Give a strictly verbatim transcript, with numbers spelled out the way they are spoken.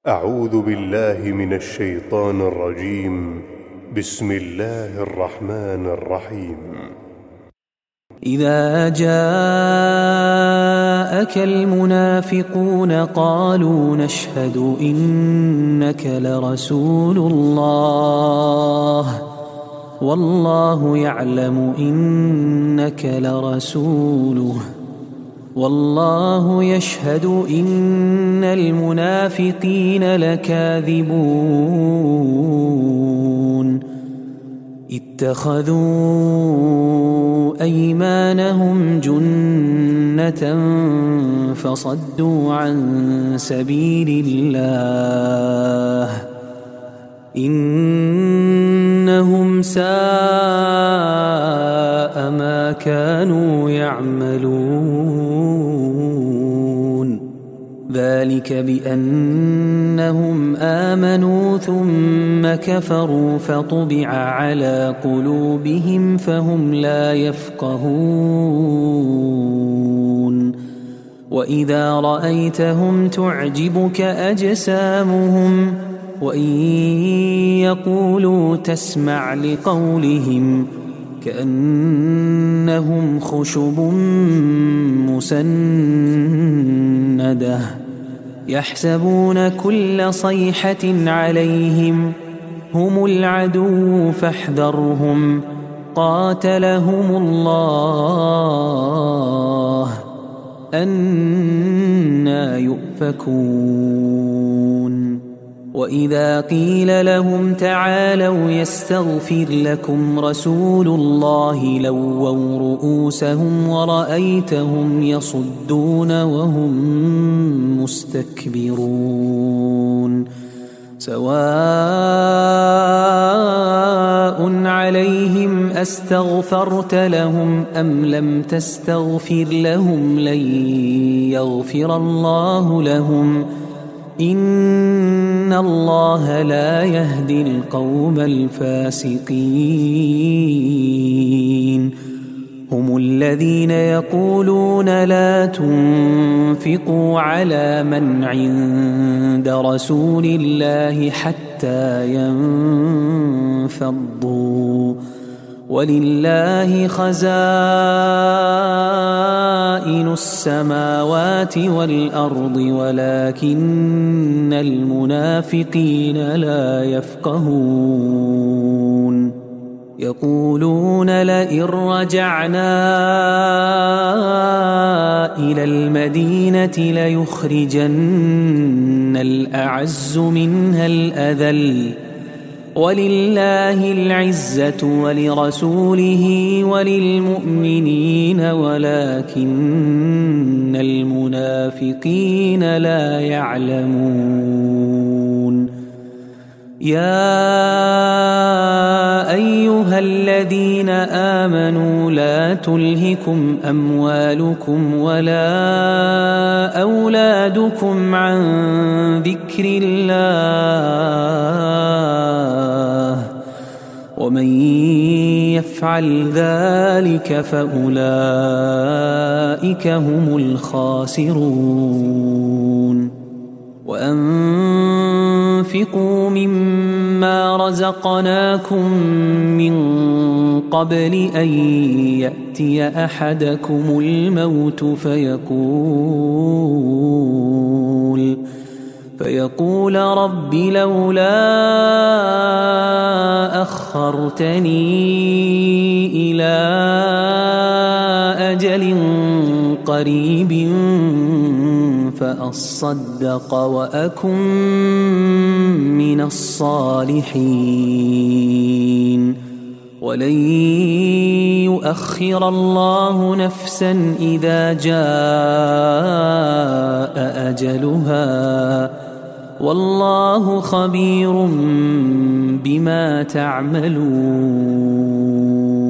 أعوذ بالله من الشيطان الرجيم. بسم الله الرحمن الرحيم. إذا جاءك المنافقون قالوا نشهد إنك لرسول الله والله يعلم إنك لرسوله والله يشهد إن المنافقين لكاذبون اتخذوا أيمانهم جنة فصدوا عن سبيل الله إنهم ساء ما كانوا يعملون ذلك بأنهم آمنوا ثم كفروا فطبع على قلوبهم فهم لا يفقهون وإذا رأيتهم تعجبك أجسامهم وإن يقولوا تسمع لقولهم كأنهم خشب مسندة يحسبون كل صيحة عليهم هم العدو فاحذرهم قاتلهم الله أنى يؤفكون وإذا قيل لهم تعالوا يستغفر لكم رسول الله لووا رؤوسهم ورأيتهم يصدون وهم مستكبرون سواء عليهم أستغفرت لهم أم لم تستغفر لهم لن يغفر الله لهم إن الله لا يهدي القوم الفاسقين هم الذين يقولون لا تنفقوا على من عند رسول الله حتى ينفضوا ولله خزائن السماوات والأرض ولكن المنافقين لا يفقهون يقولون لئن رجعنا إلى المدينة ليخرجن الأعز منها الأذل ولله العزة ولرسوله وللمؤمنين ولكن المنافقين لا يعلمون يا أيها الذين آمنوا لا تلهكم أموالكم ولا أولادكم عن ذكر الله ومن يفعل ذلك فأولئك هم الخاسرون وأنفقوا مما رزقناكم من قبل أن يأتي أحدكم الموت فيقول فيقول رب لولا أخرتني إلى أجل قريب فأصدق وأكن من الصالحين ولن يؤخر الله نفسا إذا جاء أجلها والله خبير بما تعملون.